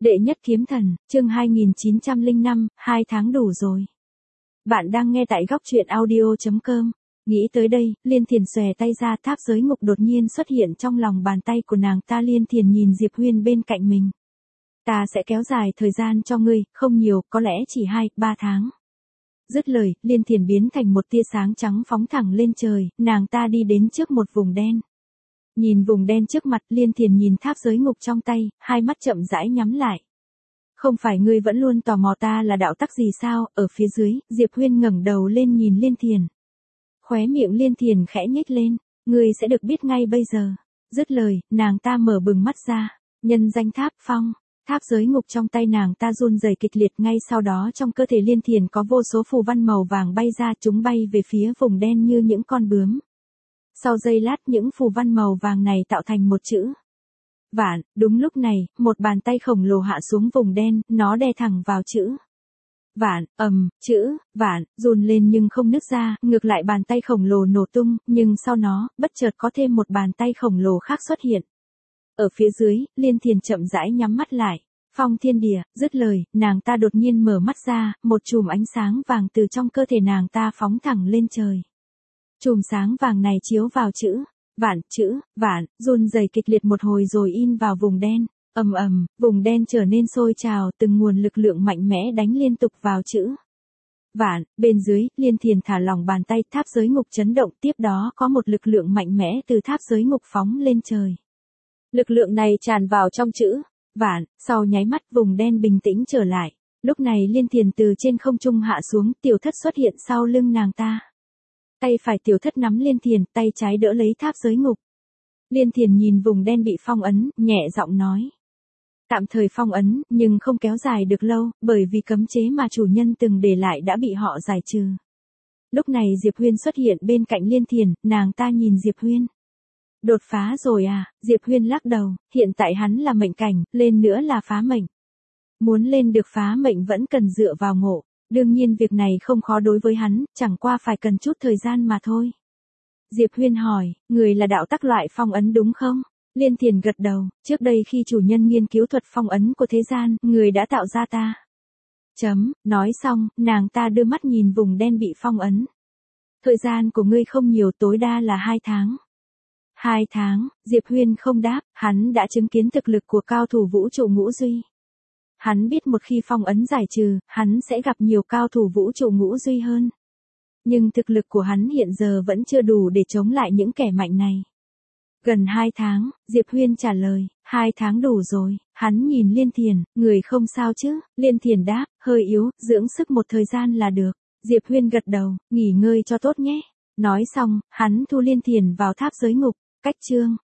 Đệ nhất kiếm thần, chương 2905, 2 tháng đủ rồi. Bạn đang nghe tại góc truyện audio.com. Nghĩ tới đây, Liên Thiền xòe tay ra, tháp giới ngục đột nhiên xuất hiện trong lòng bàn tay của nàng ta. Liên Thiền nhìn Diệp Huyên bên cạnh mình. Ta sẽ kéo dài thời gian cho ngươi, không nhiều, có lẽ chỉ 2-3 tháng. Dứt lời, Liên Thiền biến thành một tia sáng trắng phóng thẳng lên trời, nàng ta đi đến trước một vùng đen. Nhìn vùng đen trước mặt, Liên Thiền nhìn tháp giới ngục trong tay, hai mắt chậm rãi nhắm lại. Không phải ngươi vẫn luôn tò mò ta là đạo tắc gì sao? Ở phía dưới, Diệp Huyên ngẩng đầu lên nhìn Liên Thiền. Khóe miệng Liên Thiền khẽ nhếch lên, ngươi sẽ được biết ngay bây giờ. Dứt lời, nàng ta mở bừng mắt ra, nhân danh tháp phong. Tháp giới ngục trong tay nàng ta run rẩy kịch liệt, ngay sau đó trong cơ thể Liên Thiền có vô số phù văn màu vàng bay ra, chúng bay về phía vùng đen như những con bướm. Sau giây lát, những phù văn màu vàng này tạo thành một chữ vạn. Đúng lúc này, một bàn tay khổng lồ hạ xuống vùng đen, nó đè thẳng vào chữ vạn. Chữ vạn run lên nhưng không nứt ra, ngược lại bàn tay khổng lồ nổ tung, nhưng sau nó, bất chợt có thêm một bàn tay khổng lồ khác xuất hiện. Ở phía dưới, Liên Thiền chậm rãi nhắm mắt lại. Phong thiên địa. Dứt lời, nàng ta đột nhiên mở mắt ra, một chùm ánh sáng vàng từ trong cơ thể nàng ta phóng thẳng lên trời. Chùm sáng vàng này chiếu vào chữ vạn, run rẩy kịch liệt một hồi rồi in vào vùng đen. Vùng đen trở nên sôi trào, từng nguồn lực lượng mạnh mẽ đánh liên tục vào chữ vạn. Bên dưới, Liên Thiền thả lỏng bàn tay, tháp giới ngục chấn động, tiếp đó có một lực lượng mạnh mẽ từ tháp giới ngục phóng lên trời. Lực lượng này tràn vào trong chữ vạn, sau nháy mắt vùng đen bình tĩnh trở lại. Lúc này Liên Thiền từ trên không trung hạ xuống, Tiểu Thất xuất hiện sau lưng nàng ta. Tay phải Tiểu Thất nắm Liên Thiền, tay trái đỡ lấy tháp giới ngục. Liên Thiền nhìn vùng đen bị phong ấn, nhẹ giọng nói. Tạm thời phong ấn, nhưng không kéo dài được lâu, bởi vì cấm chế mà chủ nhân từng để lại đã bị họ giải trừ. Lúc này Diệp Huyên xuất hiện bên cạnh Liên Thiền, nàng ta nhìn Diệp Huyên. Đột phá rồi à? Diệp Huyên lắc đầu, hiện tại hắn là mệnh cảnh, lên nữa là phá mệnh. Muốn lên được phá mệnh vẫn cần dựa vào ngộ. Đương nhiên việc này không khó đối với hắn, chẳng qua phải cần chút thời gian mà thôi. Diệp Huyên hỏi, người là đạo tắc loại phong ấn đúng không? Liên Thiền gật đầu, trước đây khi chủ nhân nghiên cứu thuật phong ấn của thế gian, người đã tạo ra ta. Nói xong, nàng ta đưa mắt nhìn vùng đen bị phong ấn. Thời gian của ngươi không nhiều, tối đa là 2 tháng. 2 tháng, Diệp Huyên không đáp, hắn đã chứng kiến thực lực của cao thủ vũ trụ ngũ duy. Hắn biết một khi phong ấn giải trừ, hắn sẽ gặp nhiều cao thủ vũ trụ ngũ duy hơn. Nhưng thực lực của hắn hiện giờ vẫn chưa đủ để chống lại những kẻ mạnh này. Gần 2 tháng, Diệp Huyên trả lời, 2 tháng đủ rồi. Hắn nhìn Liên Thiền, người không sao chứ? Liên Thiền đáp, hơi yếu, dưỡng sức một thời gian là được. Diệp Huyên gật đầu, nghỉ ngơi cho tốt nhé. Nói xong, hắn thu Liên Thiền vào tháp giới ngục. Cách chương